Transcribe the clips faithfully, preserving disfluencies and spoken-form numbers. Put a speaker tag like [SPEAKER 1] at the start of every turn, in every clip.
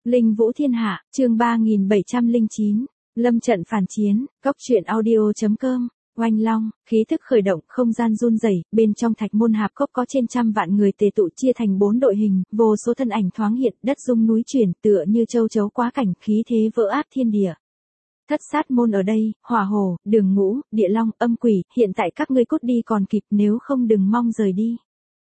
[SPEAKER 1] Linh Vũ Thiên Hạ, chương ba nghìn bảy trăm lẻ chín, Lâm trận phản chiến, Cốc truyện audio.com, Oanh Long, khí thức khởi động, không gian run rẩy, bên trong thạch môn hạp cốc có trên trăm vạn người tề tụ chia thành bốn đội hình, vô số thân ảnh thoáng hiện, đất rung núi chuyển, tựa như châu chấu quá cảnh, khí thế vỡ át thiên địa. Thất sát môn ở đây, Hỏa Hổ, Đường Ngũ, Địa Long, Âm Quỷ, hiện tại các ngươi cút đi còn kịp, nếu không đừng mong rời đi.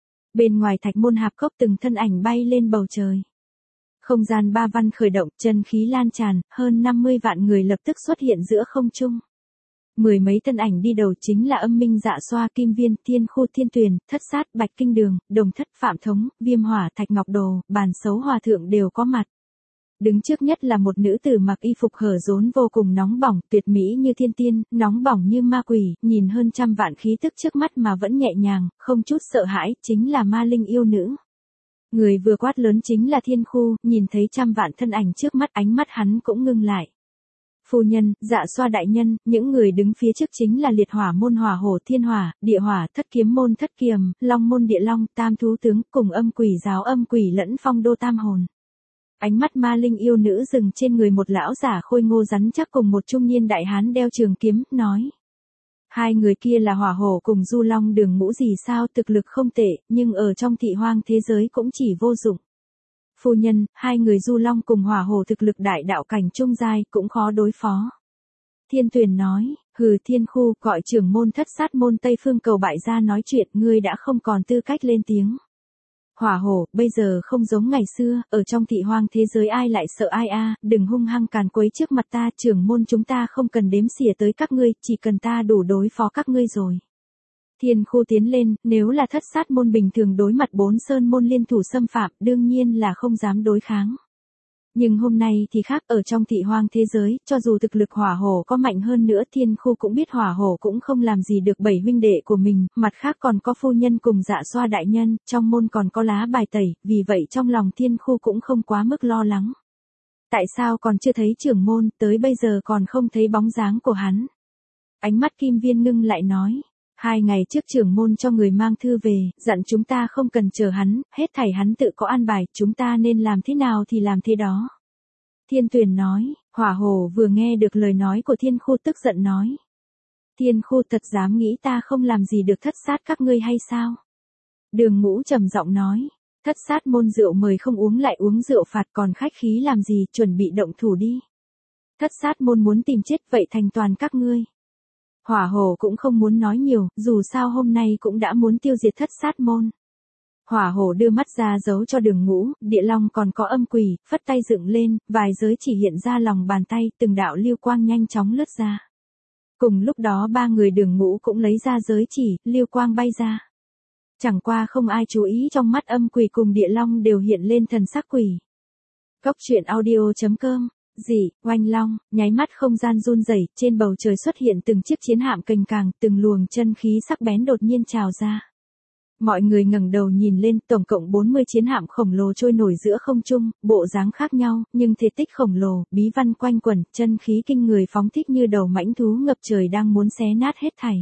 [SPEAKER 1] Bên ngoài thạch môn hạp cốc từng thân ảnh bay lên bầu trời. Không gian ba văn khởi động, chân khí lan tràn, hơn năm mươi vạn người lập tức xuất hiện giữa không trung. Mười mấy thân ảnh đi đầu chính là Âm Minh, Dạ Xoa, Kim Viên, Thiên Khu, Thiên Tuyền, Thất Sát, Bạch Kinh Đường, Đồng Thất, Phạm Thống, Viêm Hỏa, Thạch Ngọc Đồ, Bàn Xấu Hòa Thượng đều có mặt. Đứng trước nhất là một nữ tử mặc y phục hở rốn vô cùng nóng bỏng, tuyệt mỹ như thiên tiên, nóng bỏng như ma quỷ, nhìn hơn trăm vạn khí tức trước mắt mà vẫn nhẹ nhàng, không chút sợ hãi, chính là Ma Linh yêu nữ. Người vừa quát lớn chính là Thiên Khu, nhìn thấy trăm vạn thân ảnh trước mắt, ánh mắt hắn cũng ngưng lại. Phu nhân, Dạ Xoa đại nhân, những người đứng phía trước chính là Liệt Hỏa môn Hỏa Hổ Thiên Hỏa, Địa Hỏa, Thất Kiếm môn Thất Kiềm, Long môn Địa Long, Tam Thú tướng, cùng Âm Quỷ giáo Âm Quỷ lẫn Phong đô Tam Hồn. Ánh mắt Ma Linh yêu nữ dừng trên người một lão giả khôi ngô rắn chắc cùng một trung niên đại hán đeo trường kiếm, nói. Hai người kia là Hỏa Hổ cùng Du Long Đường Ngũ gì sao, thực lực không tệ, nhưng ở trong thị hoang thế giới cũng chỉ vô dụng. Phu nhân, hai người Du Long cùng Hỏa Hổ thực lực đại đạo cảnh trung giai, cũng khó đối phó. Thiên Tuyền nói, hừ. Thiên Khu, gọi trưởng môn Thất Sát môn Tây Phương cầu bại ra nói chuyện, ngươi đã không còn tư cách lên tiếng. Hỏa Hổ, bây giờ không giống ngày xưa, ở trong thị hoang thế giới ai lại sợ ai a, đừng hung hăng càn quấy trước mặt ta, trưởng môn chúng ta không cần đếm xỉa tới các ngươi, chỉ cần ta đủ đối phó các ngươi rồi. Thiên Khu tiến lên, nếu là Thất Sát môn bình thường đối mặt bốn sơn môn liên thủ xâm phạm, đương nhiên là không dám đối kháng. Nhưng hôm nay thì khác, ở trong thị hoang thế giới, cho dù thực lực Hỏa Hổ có mạnh hơn nữa, Thiên Khu cũng biết Hỏa Hổ cũng không làm gì được bảy huynh đệ của mình, mặt khác còn có phu nhân cùng Dạ Xoa đại nhân, trong môn còn có lá bài tẩy, vì vậy trong lòng Thiên Khu cũng không quá mức lo lắng. Tại sao còn chưa thấy trưởng môn, tới bây giờ còn không thấy bóng dáng của hắn? Ánh mắt Kim Viên ngưng lại nói. Hai ngày trước trưởng môn cho người mang thư về, dặn chúng ta không cần chờ hắn, hết thảy hắn tự có an bài, chúng ta nên làm thế nào thì làm thế đó. Thiên Tuyền nói, Hỏa Hổ vừa nghe được lời nói của Thiên Khu tức giận nói. Thiên Khu thật dám nghĩ ta không làm gì được thất sát các ngươi hay sao? Đường Ngũ trầm giọng nói, Thất Sát môn rượu mời không uống lại uống rượu phạt, còn khách khí làm gì, chuẩn bị động thủ đi. Thất Sát môn muốn tìm chết, vậy thành toàn các ngươi. Hỏa Hổ cũng không muốn nói nhiều, dù sao hôm nay cũng đã muốn tiêu diệt Thất Sát môn. Hỏa Hổ đưa mắt ra giấu cho Đường Ngũ, Địa Long còn có Âm Quỷ, phất tay dựng lên, vài giới chỉ hiện ra lòng bàn tay, từng đạo lưu quang nhanh chóng lướt ra. Cùng lúc đó ba người Đường Ngũ cũng lấy ra giới chỉ, lưu quang bay ra. Chẳng qua không ai chú ý, trong mắt Âm Quỷ cùng Địa Long đều hiện lên thần sắc quỷ. Cốc truyện audio.com. Dị, Oanh Long, nháy mắt không gian run rẩy, trên bầu trời xuất hiện từng chiếc chiến hạm cành càng, từng luồng chân khí sắc bén đột nhiên trào ra. Mọi người ngẩng đầu nhìn lên, tổng cộng bốn mươi chiến hạm khổng lồ trôi nổi giữa không trung, bộ dáng khác nhau, nhưng thể tích khổng lồ, bí văn quanh quẩn, chân khí kinh người phóng thích như đầu mãnh thú ngập trời đang muốn xé nát hết thảy.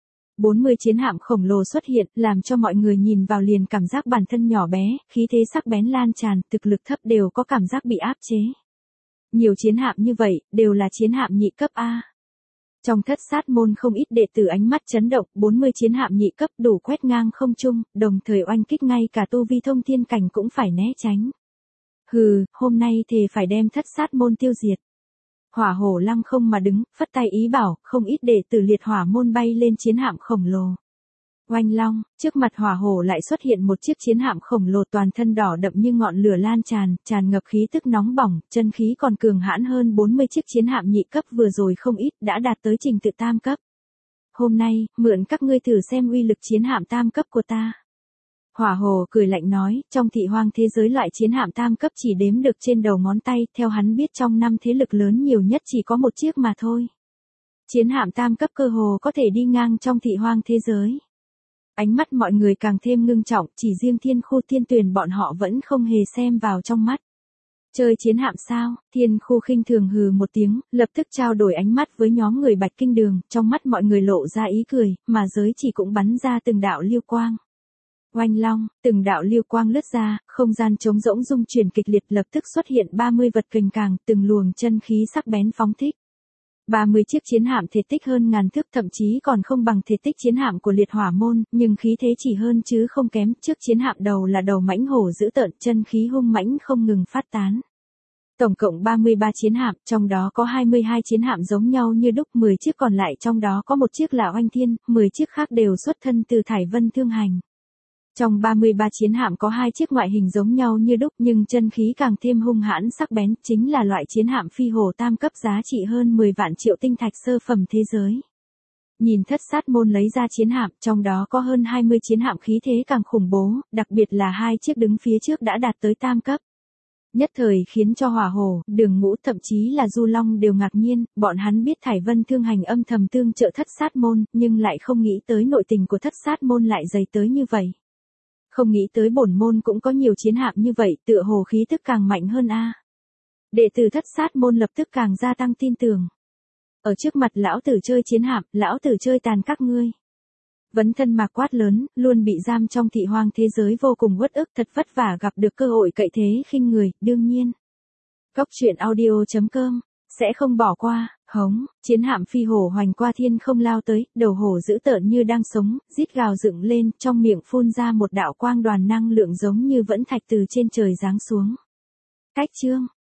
[SPEAKER 1] bốn mươi chiến hạm khổng lồ xuất hiện, làm cho mọi người nhìn vào liền cảm giác bản thân nhỏ bé, khí thế sắc bén lan tràn, thực lực thấp đều có cảm giác bị áp chế. Nhiều chiến hạm như vậy, đều là chiến hạm nhị cấp A. Trong Thất Sát môn không ít đệ tử ánh mắt chấn động, bốn mươi chiến hạm nhị cấp đủ quét ngang không trung, đồng thời oanh kích ngay cả tu vi thông thiên cảnh cũng phải né tránh. Hừ, hôm nay thề phải đem Thất Sát môn tiêu diệt. Hỏa Hổ lăng không mà đứng, phất tay ý bảo, không ít đệ tử Liệt Hỏa môn bay lên chiến hạm khổng lồ. Oanh Long, trước mặt Hỏa Hổ lại xuất hiện một chiếc chiến hạm khổng lồ toàn thân đỏ đậm như ngọn lửa lan tràn, tràn ngập khí tức nóng bỏng, chân khí còn cường hãn hơn bốn mươi chiếc chiến hạm nhị cấp vừa rồi không ít, đã đạt tới trình tự tam cấp. Hôm nay, mượn các ngươi thử xem uy lực chiến hạm tam cấp của ta. Hỏa Hổ cười lạnh nói, trong thị hoang thế giới loại chiến hạm tam cấp chỉ đếm được trên đầu ngón tay, theo hắn biết trong năm thế lực lớn nhiều nhất chỉ có một chiếc mà thôi. Chiến hạm tam cấp cơ hồ có thể đi ngang trong thị hoang thế giới. Ánh mắt mọi người càng thêm ngưng trọng, chỉ riêng Thiên Khu Thiên Tuyền bọn họ vẫn không hề xem vào trong mắt. Chơi chiến hạm sao? Thiên Khu khinh thường hừ một tiếng, lập tức trao đổi ánh mắt với nhóm người Bạch Kinh Đường, trong mắt mọi người lộ ra ý cười, mà giới chỉ cũng bắn ra từng đạo lưu quang. Oanh long, từng đạo lưu quang lướt ra, không gian trống rỗng rung chuyển kịch liệt, lập tức xuất hiện ba mươi vật kình càng, từng luồng chân khí sắc bén phóng thích. ba mươi chiếc chiến hạm thể tích hơn ngàn thước, thậm chí còn không bằng thể tích chiến hạm của liệt hỏa môn, nhưng khí thế chỉ hơn chứ không kém. Trước chiến hạm đầu là đầu mãnh hổ dữ tợn, chân khí hung mãnh không ngừng phát tán. Tổng cộng ba mươi ba chiến hạm, trong đó có hai mươi hai chiến hạm giống nhau như đúc, mười chiếc còn lại trong đó có một chiếc là Oanh Thiên, mười chiếc khác đều xuất thân từ Thải Vân Thương Hành. Trong ba mươi ba chiến hạm có hai chiếc ngoại hình giống nhau như đúc nhưng chân khí càng thêm hung hãn sắc bén, chính là loại chiến hạm phi hồ tam cấp giá trị hơn mười vạn triệu tinh thạch sơ phẩm thế giới. Nhìn Thất Sát môn lấy ra chiến hạm, trong đó có hơn hai mươi chiến hạm khí thế càng khủng bố, đặc biệt là hai chiếc đứng phía trước đã đạt tới tam cấp. Nhất thời khiến cho Hỏa Hổ, Đường Ngũ thậm chí là Du Long đều ngạc nhiên, bọn hắn biết Thải Vân Thương Hành âm thầm tương trợ Thất Sát môn, nhưng lại không nghĩ tới nội tình của Thất Sát môn lại dày tới như vậy. Không nghĩ tới bổn môn cũng có nhiều chiến hạm như vậy, tựa hồ khí tức càng mạnh hơn a. Đệ tử Thất Sát môn lập tức càng gia tăng tin tưởng. Ở trước mặt lão tử chơi chiến hạm, lão tử chơi tàn các ngươi. Vấn Thân Mạc quát lớn, luôn bị giam trong thị hoang thế giới vô cùng uất ức, thật vất vả gặp được cơ hội cậy thế khinh người, đương nhiên. Cốc truyện audio chấm com sẽ không bỏ qua. Hống, chiến hạm phi hổ hoành qua thiên không lao tới, đầu hổ dữ tợn như đang sống, rít gào dựng lên, trong miệng phun ra một đạo quang đoàn năng lượng giống như vẫn thạch từ trên trời giáng xuống. Cách chương